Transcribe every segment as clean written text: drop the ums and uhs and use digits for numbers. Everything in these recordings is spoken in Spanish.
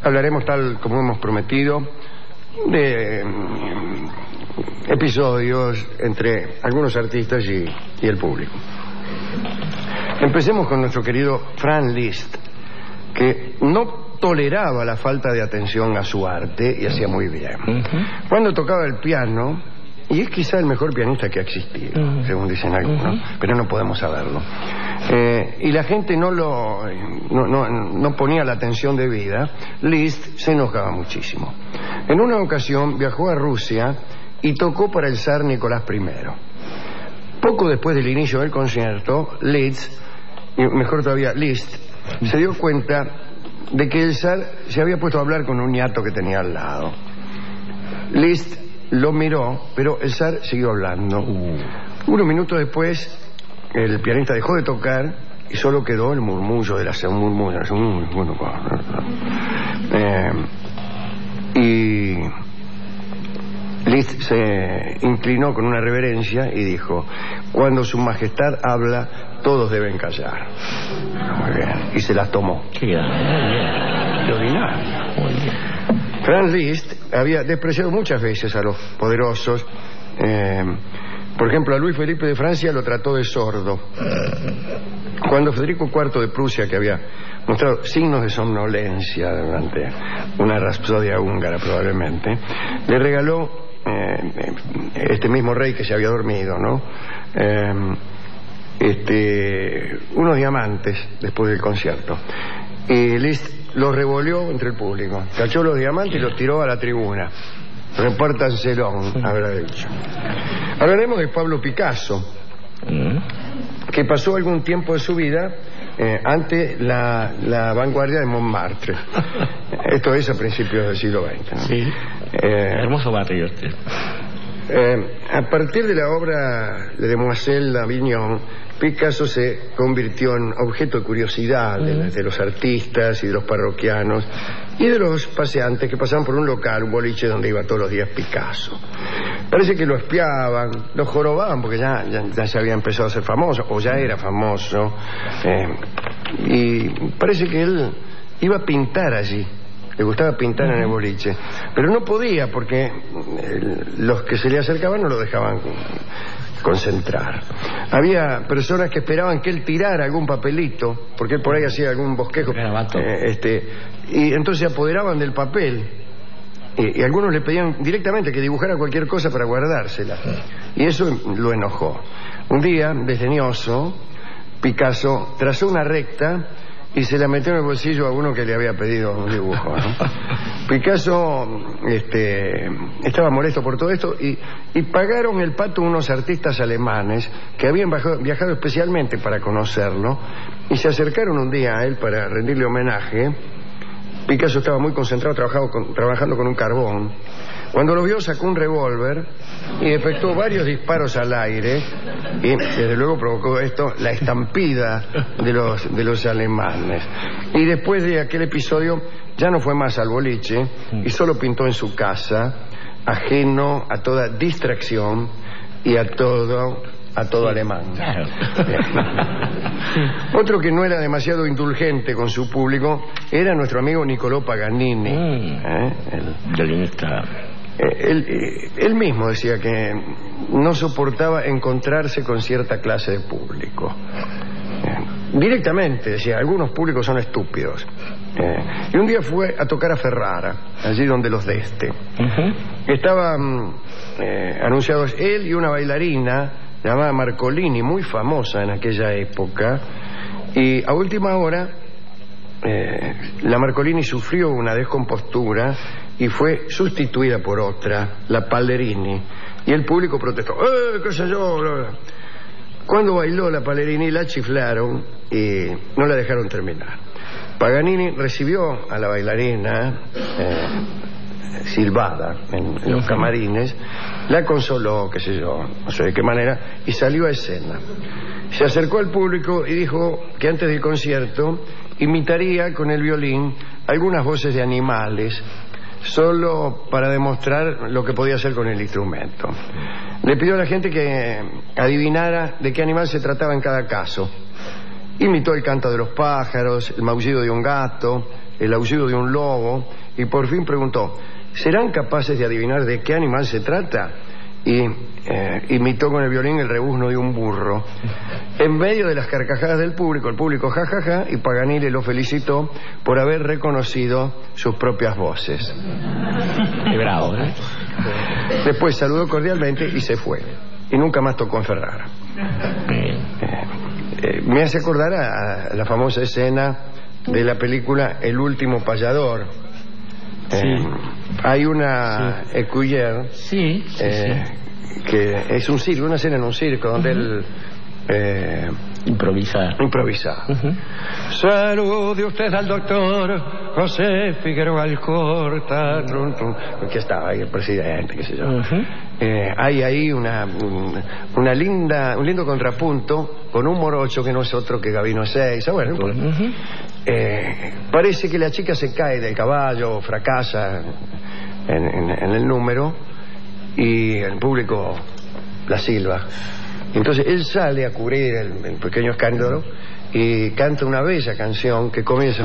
hablaremos, tal como hemos prometido, de episodios entre algunos artistas y el público. Empecemos con nuestro querido Franz Liszt, que no toleraba la falta de atención a su arte y hacía muy bien. Cuando tocaba el piano, y es quizá el mejor pianista que ha existido, según dicen algunos, pero no podemos saberlo, y la gente no ponía la atención debida, Liszt se enojaba muchísimo. En una ocasión viajó a Rusia y tocó para el zar Nicolás I. Poco después del inicio del concierto, Liszt se dio cuenta de que el zar se había puesto a hablar con un ñato que tenía al lado. Liszt lo miró, pero el zar siguió hablando. Unos minutos después, el pianista dejó de tocar y solo quedó el murmullo de la y Liszt se inclinó con una reverencia y dijo: cuando su majestad habla, todos deben callar. Muy bien. Y se las tomó. Qué ordinario. Franz Liszt había despreciado muchas veces a los poderosos. Por ejemplo, a Luis Felipe de Francia lo trató de sordo. Cuando Federico IV de Prusia, que había mostrado signos de somnolencia durante una rapsodia húngara probablemente, le regaló, este mismo rey que se había dormido, ¿no?, unos diamantes después del concierto. Y Liszt los revolvió entre el público, cachó los diamantes y los tiró a la tribuna. Repártanselo, habrá dicho. Hablaremos de Pablo Picasso, que pasó algún tiempo de su vida ante la vanguardia de Montmartre. Esto es a principios del siglo XX, ¿no? Sí. Hermoso barrio este. A partir de la obra de Demoiselle d'Avignon, Picasso se convirtió en objeto de curiosidad de los artistas y de los parroquianos y de los paseantes que pasaban por un local, un boliche donde iba todos los días Picasso. Parece que lo espiaban, lo jorobaban porque ya se había empezado a ser famoso, o ya era famoso, y parece que él iba a pintar allí. Le gustaba pintar en el boliche, pero no podía porque los que se le acercaban no lo dejaban concentrar. Había personas que esperaban que él tirara algún papelito, porque él por ahí hacía algún bosquejo, y entonces se apoderaban del papel, y algunos le pedían directamente que dibujara cualquier cosa para guardársela, y eso lo enojó. Un día, desdeñoso, Picasso trazó una recta y se la metió en el bolsillo a uno que le había pedido un dibujo, ¿no? Picasso estaba molesto por todo esto y pagaron el pato unos artistas alemanes que habían viajado especialmente para conocerlo y se acercaron un día a él para rendirle homenaje. Picasso estaba muy concentrado trabajando con un carbón. Cuando lo vio, sacó un revólver y efectuó varios disparos al aire y desde luego provocó esto la estampida de los alemanes. Y después de aquel episodio ya no fue más al boliche y solo pintó en su casa, ajeno a toda distracción y a todo alemán. Claro. Otro que no era demasiado indulgente con su público era nuestro amigo Niccolò Paganini. El violinista. Él mismo decía que no soportaba encontrarse con cierta clase de público. Directamente decía, algunos públicos son estúpidos. Y un día fue a tocar a Ferrara, allí donde los de estaban anunciados él y una bailarina llamada Marcolini, muy famosa en aquella época, y a última hora la Marcolini sufrió una descompostura y fue sustituida por otra, la Pallerini, y el público protestó: qué sé yo, bla, bla. Cuando bailó la Pallerini la chiflaron y no la dejaron terminar. Paganini recibió a la bailarina silbada en los camarines, la consoló, qué sé yo, no sé de qué manera, y salió a escena. Se acercó al público y dijo que antes del concierto imitaría con el violín algunas voces de animales, solo para demostrar lo que podía hacer con el instrumento. Le pidió a la gente que adivinara de qué animal se trataba en cada caso. Imitó el canto de los pájaros, el maullido de un gato, el aullido de un lobo y por fin preguntó: ¿serán capaces de adivinar de qué animal se trata? Y imitó con el violín el rebuzno de un burro. En medio de las carcajadas del público, el público jajaja, y Paganini lo felicitó por haber reconocido sus propias voces. Qué bravo, ¿eh? Después saludó cordialmente y se fue. Y nunca más tocó en Ferrara. Me hace acordar a la famosa escena de la película El último payador. Sí. Hay una écuyère que es un circo, una escena en un circo donde él improvisa. Salude usted al doctor José Figueroa Alcorta. Que estaba ahí el presidente, qué sé yo. Hay ahí un lindo contrapunto con un morocho que no es otro que Gabino Ezeiza. Bueno, parece que la chica se cae del caballo, fracasa en el número y el público la silba. Entonces él sale a cubrir el pequeño escándalo y canta una bella canción que comienza.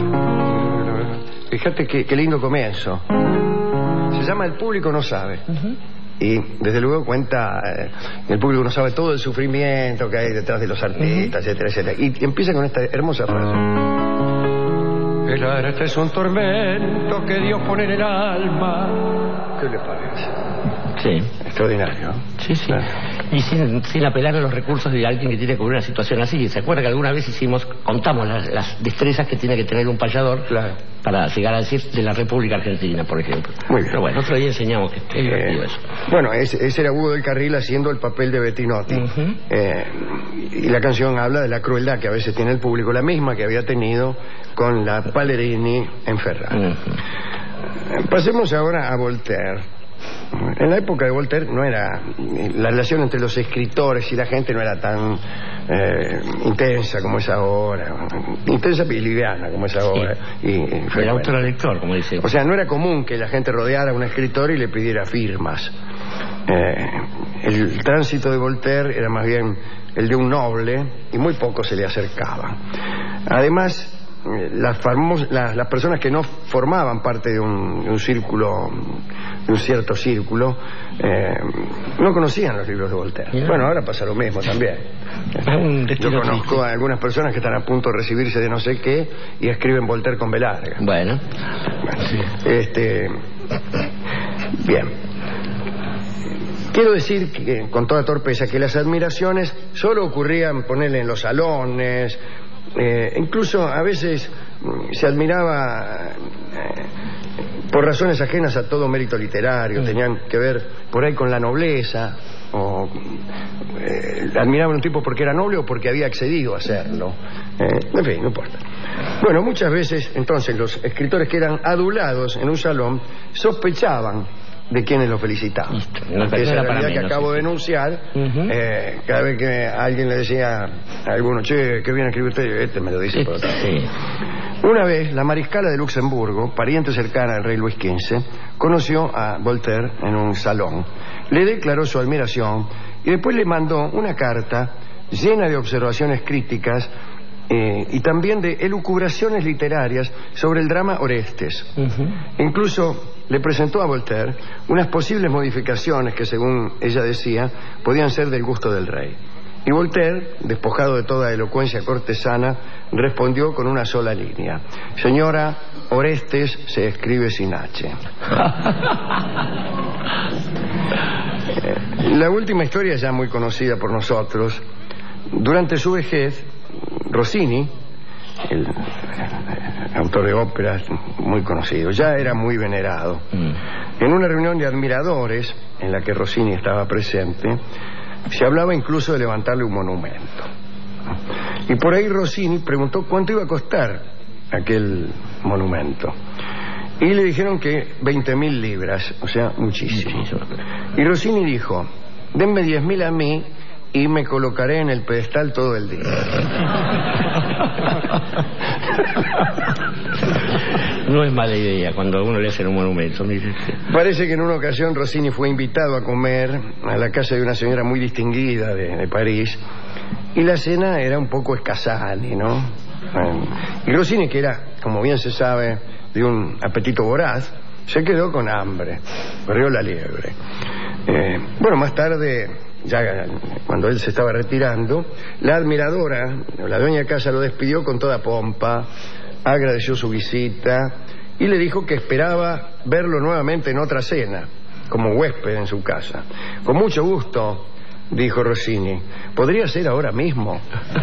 Fíjate qué lindo comienzo. Se llama El público no sabe. Y desde luego cuenta, el público no sabe todo el sufrimiento que hay detrás de los artistas, etcétera, etcétera. Y empieza con esta hermosa frase: el arte es un tormento que Dios pone en el alma. ¿Qué le parece? Sí. Extraordinario. Sí. Claro. Y sin apelar a los recursos de alguien que tiene que cubrir una situación así. ¿Se acuerda que alguna vez contamos las destrezas que tiene que tener un payador para llegar a decir de la República Argentina, por ejemplo? Muy bien. Pero bueno, otro día enseñamos que es divertido eso. Bueno, ese era Hugo del Carril haciendo el papel de Bettinotti. Y la canción habla de la crueldad que a veces tiene el público, la misma que había tenido con la Palerini en Ferrara. Pasemos ahora a Voltaire. En la época de Voltaire no era la relación entre los escritores y la gente no era tan intensa como es ahora, intensa y liviana como es ahora. El autor al lector, como dice. O sea, no era común que la gente rodeara a un escritor y le pidiera firmas. El tránsito de Voltaire era más bien el de un noble y muy poco se le acercaba. Además, las personas que no formaban parte de un círculo, de un cierto círculo, no conocían los libros de Voltaire. Bueno, ahora pasa lo mismo también. Yo conozco a algunas personas que están a punto de recibirse de no sé qué y escriben Voltaire con B larga. Bueno. Bien. Quiero decir que, con toda torpeza, que las admiraciones solo ocurrían, ponerle, en los salones. Incluso a veces se admiraba por razones ajenas a todo mérito literario. Tenían que ver por ahí con la nobleza, o admiraban a un tipo porque era noble o porque había accedido a serlo. En fin, no importa. Bueno, muchas veces entonces los escritores que eran adulados en un salón sospechaban de quienes lo felicitaban. Esa realidad que acabo de denunciar. Cada vez que alguien le decía a alguno: che, qué bien escribe usted, me lo dice por otra vez. Una vez la mariscala de Luxemburgo, pariente cercana del rey Luis XV, conoció a Voltaire en un salón, le declaró su admiración y después le mandó una carta llena de observaciones críticas y también de elucubraciones literarias sobre el drama Orestes. Incluso le presentó a Voltaire unas posibles modificaciones que, según ella decía, podían ser del gusto del rey. Y Voltaire, despojado de toda elocuencia cortesana, respondió con una sola línea: señora, Orestes se escribe sin H. La última historia, ya muy conocida por nosotros. Durante su vejez, Rossini, el autor de óperas muy conocido, ya era muy venerado. En una reunión de admiradores en la que Rossini estaba presente, se hablaba incluso de levantarle un monumento. Y por ahí Rossini preguntó cuánto iba a costar aquel monumento. Y le dijeron que 20.000 libras, o sea, muchísimo. Y Rossini dijo: denme 10.000 a mí y me colocaré en el pedestal todo el día. No es mala idea cuando uno le hace un monumento. Parece que en una ocasión Rossini fue invitado a comer a la casa de una señora muy distinguida de París, y la cena era un poco escasani, ¿no? Y Rossini, que era como bien se sabe, de un apetito voraz, se quedó con hambre, corrió la liebre. Bueno, más tarde, ya cuando él se estaba retirando, la admiradora, la dueña de casa, lo despidió con toda pompa, agradeció su visita y le dijo que esperaba verlo nuevamente en otra cena, como huésped en su casa. Con mucho gusto, dijo Rossini. ¿Podría ser ahora mismo?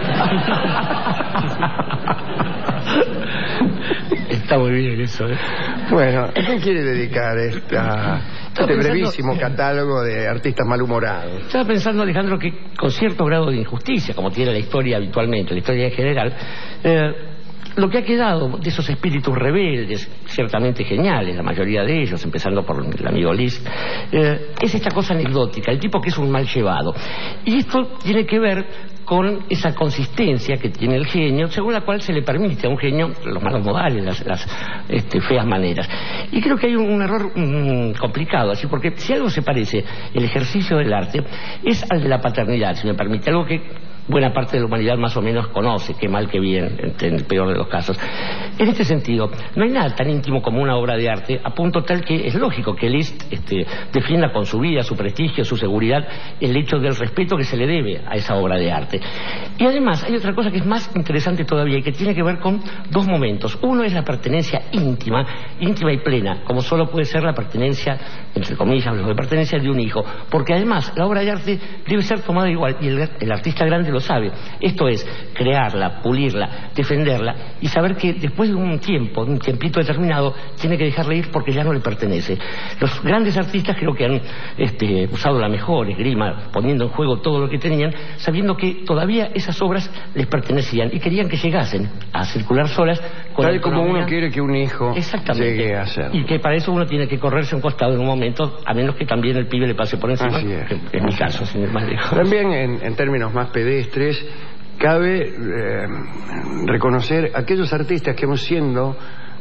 Está muy bien eso, ¿eh? Bueno, ¿a quién quiere dedicar este brevísimo catálogo de artistas malhumorados? Estaba pensando, Alejandro, que con cierto grado de injusticia, como tiene la historia habitualmente, la historia en general, lo que ha quedado de esos espíritus rebeldes, ciertamente geniales, la mayoría de ellos, empezando por el amigo Liszt, es esta cosa anecdótica, el tipo que es un mal llevado. Y esto tiene que ver con esa consistencia que tiene el genio, según la cual se le permite a un genio los malos modales, las feas maneras. Y creo que hay un error complicado, así, porque si algo se parece, el ejercicio del arte, es al de la paternidad, si me permite, algo que buena parte de la humanidad más o menos conoce, que mal que bien, en el peor de los casos. En este sentido, no hay nada tan íntimo como una obra de arte, a punto tal que es lógico que Liszt defienda con su vida, su prestigio, su seguridad, el hecho del respeto que se le debe a esa obra de arte. Y además hay otra cosa que es más interesante todavía y que tiene que ver con dos momentos. Uno es la pertenencia íntima y plena, como solo puede ser la pertenencia, entre comillas, la pertenencia de un hijo, porque además la obra de arte debe ser tomada igual, y el artista grande lo sabe. Esto es, crearla, pulirla, defenderla y saber que después de un tiempo, de un tiempito determinado, tiene que dejarla ir porque ya no le pertenece. Los grandes artistas creo que han usado la mejor esgrima, poniendo en juego todo lo que tenían, sabiendo que todavía esas obras les pertenecían y querían que llegasen a circular solas con tal como uno quiere que un hijo llegue a ser. Y que para eso uno tiene que correrse a un costado en un momento, a menos que también el pibe le pase por encima. Así es. En mi caso, sin ir más lejos. También en términos más pedestres, cabe reconocer aquellos artistas que, siendo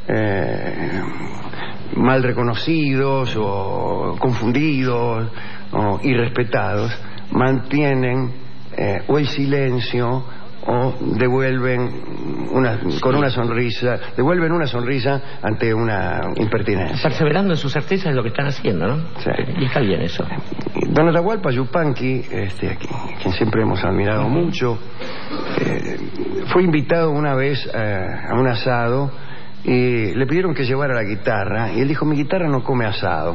mal reconocidos o confundidos o irrespetados, mantienen o el silencio o devuelven una sonrisa ante una impertinencia. Perseverando en su certeza de lo que están haciendo, ¿no? Sí. Y está bien eso. Don Atahualpa Yupanqui, quien siempre hemos admirado mucho, fue invitado una vez a un asado y le pidieron que llevara la guitarra y él dijo: mi guitarra no come asado.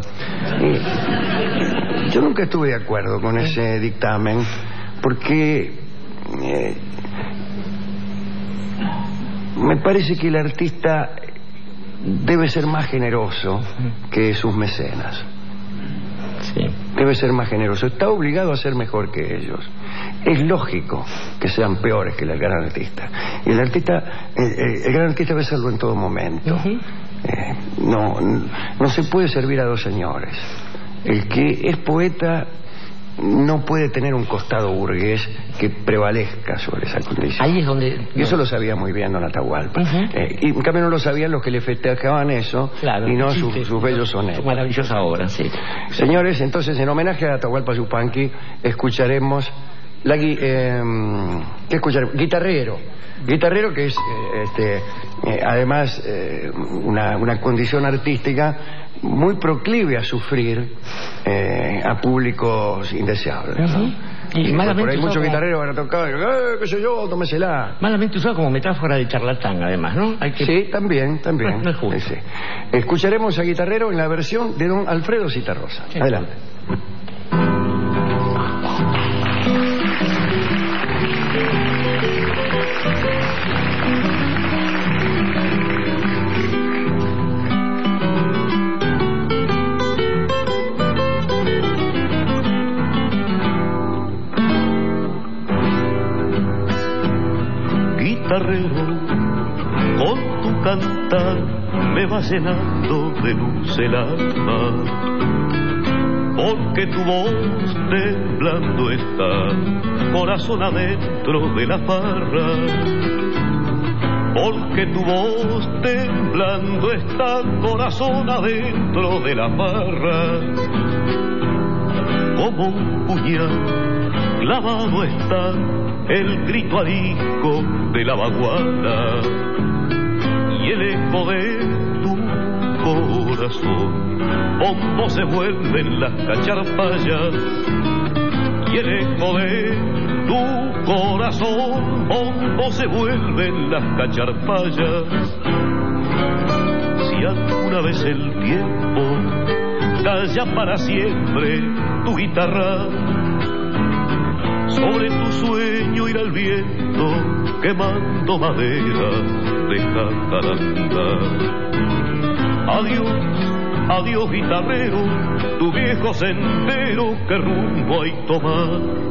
Yo nunca estuve de acuerdo con ese dictamen, porque me parece que el artista debe ser más generoso que sus mecenas. Sí. Debe ser más generoso, está obligado a ser mejor que ellos. Es lógico que sean peores que el gran artista. Y el gran artista debe serlo en todo momento. No se puede servir a dos señores. El que es poeta no puede tener un costado burgués que prevalezca sobre esa condición. Ahí es donde... Y eso lo sabía muy bien don Atahualpa. Y en cambio no lo sabían los que le festejaban eso, claro, y no sus bellos sonetos. Su maravillosa obra, sí. Señores, entonces en homenaje a Atahualpa Yupanqui escucharemos ¿qué escucharemos? Guitarrero, que es además una condición artística muy proclive a sufrir a públicos indeseables, ¿no? Y por ahí muchos guitarreros van a tocar, qué sé yo, tómesela. Malamente usado como metáfora de charlatán, además, ¿no? Sí, también. No es justo. Sí. Escucharemos a Guitarrero en la versión de don Alfredo Zitarrosa. Sí. Adelante. Guitarrero, con tu cantar me vas llenando de luz el alma, porque tu voz temblando está, corazón adentro de la farra, porque tu voz temblando está, corazón adentro de la farra, como un puñal clavado está el grito arisco de la vaguada, y el eco de tu corazón bombo se vuelven las cacharpayas, y el eco de tu corazón bombo se vuelven las cacharpayas. Si alguna vez el tiempo calla para siempre tu guitarra, sobre tu sueño irá el viento quemando madera de jacaranda. Adiós, adiós guitarrero, tu viejo sendero que rumbo hay tomar.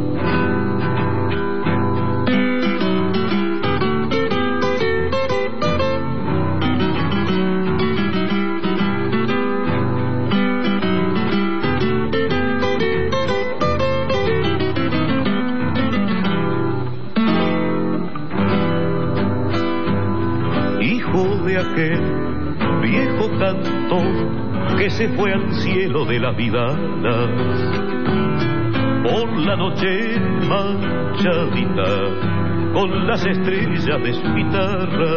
De aquel viejo cantor que se fue al cielo de las vidalas, por la noche manchadita con las estrellas de su guitarra,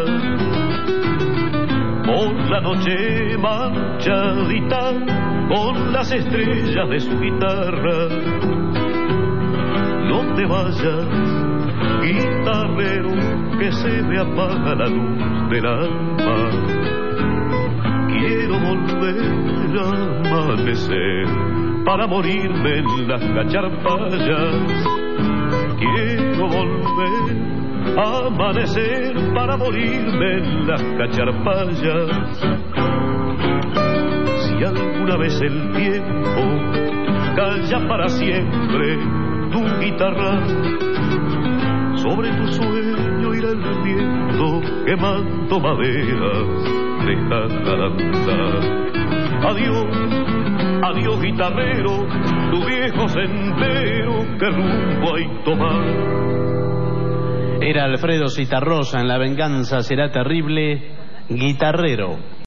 por la noche manchadita con las estrellas de su guitarra. No te vayas, guitarrero, que se me apaga la luz del alma. Quiero volver a amanecer para morirme en las cacharpayas. Quiero volver a amanecer para morirme en las cacharpayas. Si alguna vez el tiempo calla para siempre tu guitarra, sobre tu sueño irá el viento quemando maderas de jacaranda. Adiós, adiós guitarrero, tu viejo sendero que rumbo hay tomar. Era Alfredo Zitarrosa en La venganza será terrible, guitarrero.